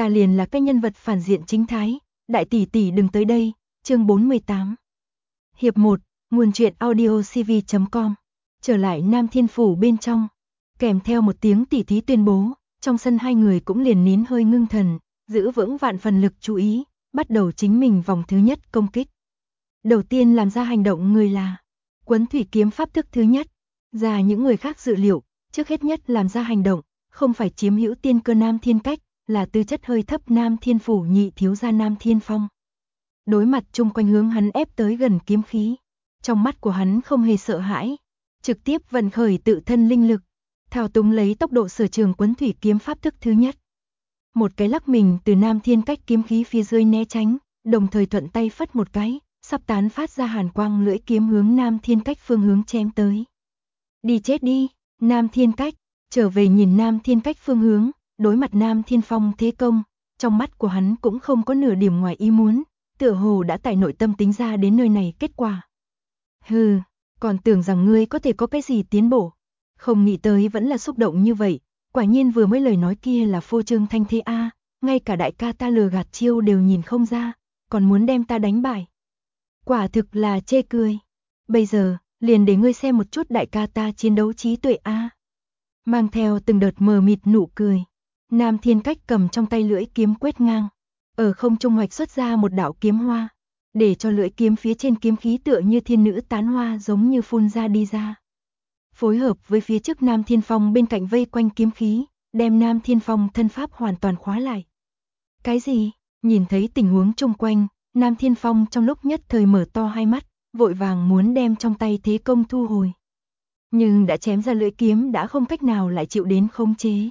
ta liền là cái nhân vật phản diện chính thái, đại tỷ tỷ đừng tới đây, chương 48. Hiệp 1, nguồn truyện audio cv.com. Trở lại Nam Thiên Phủ bên trong, kèm theo một tiếng tỷ thí tuyên bố, trong sân hai người cũng liền nín hơi ngưng thần, giữ vững vạn phần lực chú ý, bắt đầu chính mình vòng thứ nhất công kích. Đầu tiên làm ra hành động người là Quấn thủy kiếm pháp thức thứ nhất, ra những người khác dự liệu, trước hết nhất làm ra hành động, không phải chiếm hữu tiên cơ Nam Thiên Cách, là tư chất hơi thấp Nam Thiên Phủ nhị thiếu gia Nam Thiên Phong. Đối mặt chung quanh hướng hắn ép tới gần kiếm khí, trong mắt của hắn không hề sợ hãi, trực tiếp vận khởi tự thân linh lực, thao túng lấy tốc độ sở trường quấn thủy kiếm pháp thức thứ nhất. Một cái lắc mình từ Nam Thiên Cách kiếm khí phía dưới né tránh, đồng thời thuận tay phất một cái, sắp tán phát ra hàn quang lưỡi kiếm hướng Nam Thiên Cách phương hướng chém tới. Đi chết đi, Nam Thiên Cách, trở về nhìn Nam Thiên Cách phương hướng, đối mặt Nam Thiên Phong thế công, trong mắt của hắn cũng không có nửa điểm ngoài ý muốn, tựa hồ đã tại nội tâm tính ra đến nơi này kết quả. Hừ, còn tưởng rằng ngươi có thể có cái gì tiến bộ, không nghĩ tới vẫn là xúc động như vậy, quả nhiên vừa mới lời nói kia là phô trương thanh thế a, ngay cả đại ca ta lừa gạt chiêu đều nhìn không ra, còn muốn đem ta đánh bại. Quả thực là chê cười. Bây giờ, liền để ngươi xem một chút đại ca ta chiến đấu trí tuệ a. Mang theo từng đợt mờ mịt nụ cười, Nam Thiên Cách cầm trong tay lưỡi kiếm quét ngang, ở không trung hoạch xuất ra một đạo kiếm hoa, để cho lưỡi kiếm phía trên kiếm khí tựa như thiên nữ tán hoa giống như phun ra đi ra. Phối hợp với phía trước Nam Thiên Phong bên cạnh vây quanh kiếm khí, đem Nam Thiên Phong thân pháp hoàn toàn khóa lại. Cái gì? Nhìn thấy tình huống chung quanh, Nam Thiên Phong trong lúc nhất thời mở to hai mắt, vội vàng muốn đem trong tay thế công thu hồi. Nhưng đã chém ra lưỡi kiếm đã không cách nào lại chịu đến khống chế.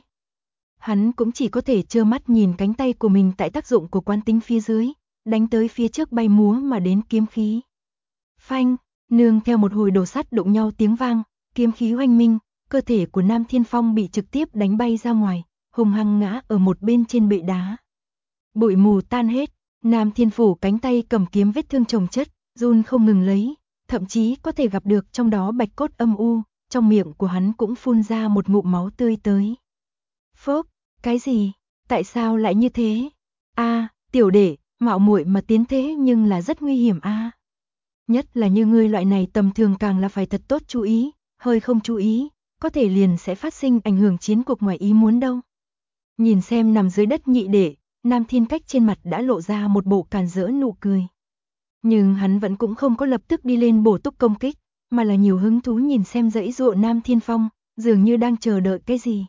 Hắn cũng chỉ có thể trơ mắt nhìn cánh tay của mình tại tác dụng của quán tính phía dưới, đánh tới phía trước bay múa mà đến kiếm khí. Phanh, nương theo một hồi đồ sắt đụng nhau tiếng vang, kiếm khí oanh minh, cơ thể của Nam Thiên Phong bị trực tiếp đánh bay ra ngoài, hùng hăng ngã ở một bên trên bệ đá. Bụi mù tan hết, Nam Thiên Phủ cánh tay cầm kiếm vết thương chồng chất, run không ngừng lấy, thậm chí có thể gặp được trong đó bạch cốt âm u, trong miệng của hắn cũng phun ra một ngụm máu tươi tới. Phốc, cái gì? Tại sao lại như thế? A, tiểu đệ, mạo muội mà tiến thế nhưng là rất nguy hiểm a. Nhất là như ngươi loại này tầm thường càng là phải thật tốt chú ý, hơi không chú ý, có thể liền sẽ phát sinh ảnh hưởng chiến cuộc ngoài ý muốn đâu. Nhìn xem nằm dưới đất nhị đệ, Nam Thiên Cách trên mặt đã lộ ra một bộ càn rỡ nụ cười. Nhưng hắn vẫn cũng không có lập tức đi lên bổ túc công kích, mà là nhiều hứng thú nhìn xem dãy dụa Nam Thiên Phong, dường như đang chờ đợi cái gì.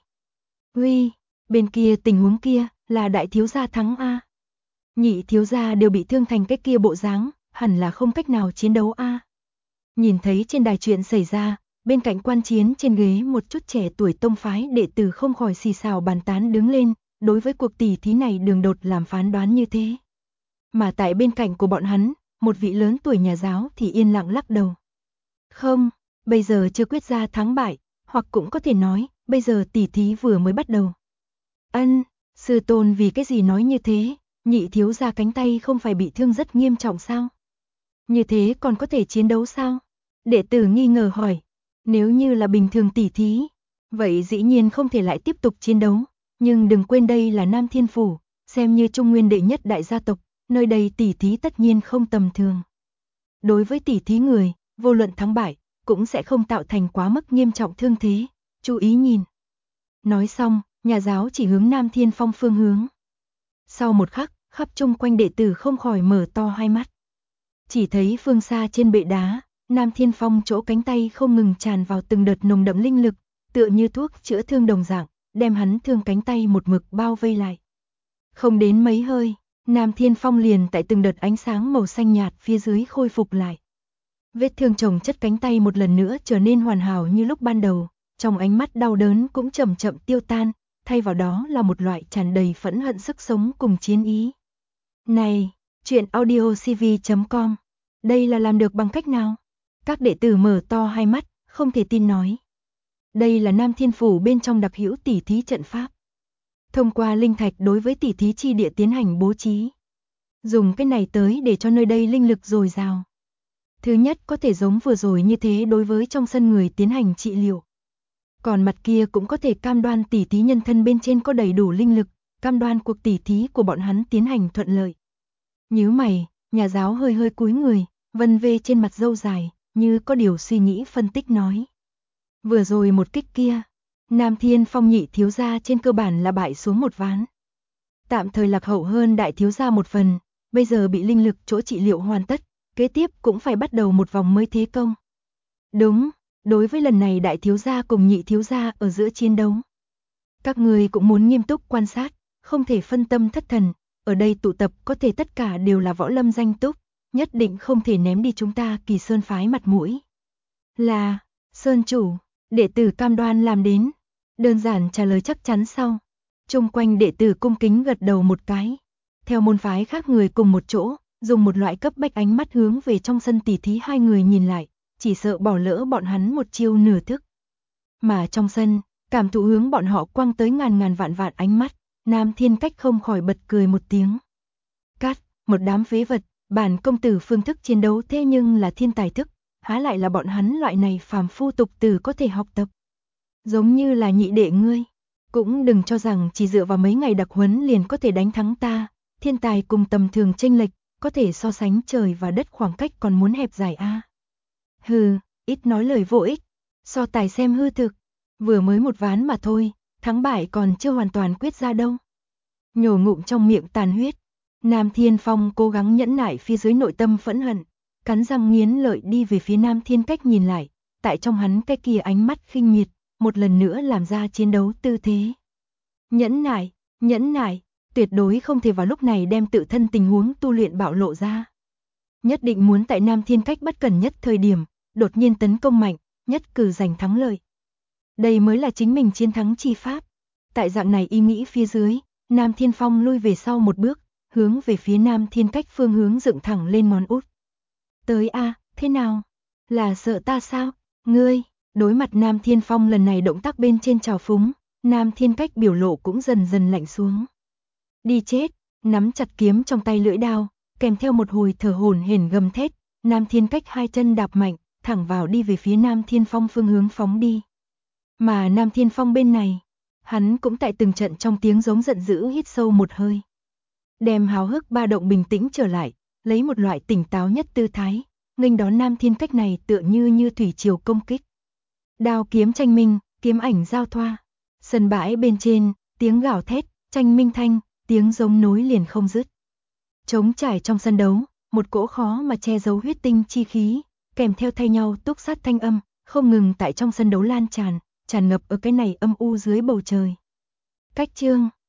Uy, bên kia tình huống kia, là đại thiếu gia thắng a. Nhị thiếu gia đều bị thương thành cái kia bộ dáng, hẳn là không cách nào chiến đấu a. Nhìn thấy trên đài chuyện xảy ra, bên cạnh quan chiến trên ghế một chút trẻ tuổi tông phái đệ tử không khỏi xì xào bàn tán đứng lên, đối với cuộc tỷ thí này đường đột làm phán đoán như thế. Mà tại bên cạnh của bọn hắn, một vị lớn tuổi nhà giáo thì yên lặng lắc đầu. Không, bây giờ chưa quyết ra thắng bại, hoặc cũng có thể nói, bây giờ tỷ thí vừa mới bắt đầu. Ân, sư tôn vì cái gì nói như thế, nhị thiếu gia cánh tay không phải bị thương rất nghiêm trọng sao? Như thế còn có thể chiến đấu sao? Đệ tử nghi ngờ hỏi, nếu như là bình thường tỷ thí, vậy dĩ nhiên không thể lại tiếp tục chiến đấu, nhưng đừng quên đây là Nam Thiên Phủ, xem như Trung Nguyên đệ nhất đại gia tộc, nơi đây tỷ thí tất nhiên không tầm thường. Đối với tỷ thí người, vô luận thắng bại, cũng sẽ không tạo thành quá mức nghiêm trọng thương thế, chú ý nhìn. Nói xong, nhà giáo chỉ hướng Nam Thiên Phong phương hướng. Sau một khắc, khắp chung quanh đệ tử không khỏi mở to hai mắt. Chỉ thấy phương xa trên bệ đá, Nam Thiên Phong chỗ cánh tay không ngừng tràn vào từng đợt nồng đậm linh lực, tựa như thuốc chữa thương đồng dạng, đem hắn thương cánh tay một mực bao vây lại. Không đến mấy hơi, Nam Thiên Phong liền tại từng đợt ánh sáng màu xanh nhạt phía dưới khôi phục lại. Vết thương chồng chất cánh tay một lần nữa trở nên hoàn hảo như lúc ban đầu, trong ánh mắt đau đớn cũng chậm chậm tiêu tan, thay vào đó là một loại tràn đầy phẫn hận sức sống cùng chiến ý. Này, truyện audio cv.com, đây là làm được bằng cách nào? Các đệ tử mở to hai mắt, không thể tin nói. Đây là Nam Thiên Phủ bên trong đặc hữu tỷ thí trận pháp. Thông qua linh thạch đối với tỷ thí chi địa tiến hành bố trí. Dùng cái này tới để cho nơi đây linh lực dồi dào. Thứ nhất có thể giống vừa rồi như thế đối với trong sân người tiến hành trị liệu. Còn mặt kia cũng có thể cam đoan tỷ thí nhân thân bên trên có đầy đủ linh lực, cam đoan cuộc tỉ thí của bọn hắn tiến hành thuận lợi. Nhíu mày, nhà giáo hơi hơi cúi người, vân vê trên mặt râu dài, như có điều suy nghĩ phân tích nói. Vừa rồi một kích kia, Nam Thiên Phong nhị thiếu gia trên cơ bản là bại xuống một ván. Tạm thời lạc hậu hơn đại thiếu gia một phần, bây giờ bị linh lực chỗ trị liệu hoàn tất, kế tiếp cũng phải bắt đầu một vòng mới thế công. Đúng, đối với lần này đại thiếu gia cùng nhị thiếu gia ở giữa chiến đấu. Các người cũng muốn nghiêm túc quan sát, không thể phân tâm thất thần, ở đây tụ tập có thể tất cả đều là võ lâm danh túc, nhất định không thể ném đi chúng ta Kỳ Sơn phái mặt mũi. Là, Sơn chủ, đệ tử cam đoan làm đến. Đơn giản trả lời chắc chắn sau. Chung quanh đệ tử cung kính gật đầu một cái. Theo môn phái khác người cùng một chỗ, dùng một loại cấp bách ánh mắt hướng về trong sân tỉ thí hai người nhìn lại, chỉ sợ bỏ lỡ bọn hắn một chiêu nửa thức. Mà trong sân, cảm thụ hướng bọn họ quăng tới ngàn ngàn vạn vạn ánh mắt, Nam Thiên Cách không khỏi bật cười một tiếng. Cát, một đám phế vật, bản công tử phương thức chiến đấu thế nhưng là thiên tài thức, há lại là bọn hắn loại này phàm phu tục tử có thể học tập. Giống như là nhị đệ ngươi, cũng đừng cho rằng chỉ dựa vào mấy ngày đặc huấn liền có thể đánh thắng ta, thiên tài cùng tầm thường chênh lệch, có thể so sánh trời và đất khoảng cách còn muốn hẹp dài a. Hừ, ít nói lời vô ích, so tài xem hư thực, vừa mới một ván mà thôi, thắng bại còn chưa hoàn toàn quyết ra đâu. Nhổ ngụm trong miệng tàn huyết, Nam Thiên Phong cố gắng nhẫn nại phía dưới nội tâm phẫn hận, cắn răng nghiến lợi đi về phía Nam Thiên Cách nhìn lại, tại trong hắn cái kia ánh mắt khinh miệt, một lần nữa làm ra chiến đấu tư thế. Nhẫn nại, tuyệt đối không thể vào lúc này đem tự thân tình huống tu luyện bạo lộ ra. Nhất định muốn tại Nam Thiên Cách bất cần nhất thời điểm, đột nhiên tấn công mạnh, nhất cử giành thắng lợi. Đây mới là chính mình chiến thắng chi pháp. Tại dạng này ý nghĩ phía dưới, Nam Thiên Phong lui về sau một bước, hướng về phía Nam Thiên Cách phương hướng dựng thẳng lên ngón út. Tới a, thế nào? Là sợ ta sao? Ngươi, đối mặt Nam Thiên Phong lần này động tác bên trên trào phúng, Nam Thiên Cách biểu lộ cũng dần dần lạnh xuống. Đi chết, nắm chặt kiếm trong tay lưỡi đao, kèm theo một hồi thở hổn hển gầm thét, Nam Thiên Cách hai chân đạp mạnh, thẳng vào đi về phía Nam Thiên Phong phương hướng phóng đi. Mà Nam Thiên Phong bên này, hắn cũng tại từng trận trong tiếng giống giận dữ hít sâu một hơi. Đem háo hức ba động bình tĩnh trở lại, lấy một loại tỉnh táo nhất tư thái, nghênh đón Nam Thiên Cách này tựa như thủy triều công kích. Đao kiếm tranh minh, kiếm ảnh giao thoa. Sân bãi bên trên, tiếng gào thét, tranh minh thanh, tiếng giống nối liền không dứt. Trống trải trong sân đấu, một cỗ khó mà che giấu huyết tinh chi khí, kèm theo thay nhau túc sát thanh âm, không ngừng tại trong sân đấu lan tràn ngập ở cái này âm u dưới bầu trời. Cách chương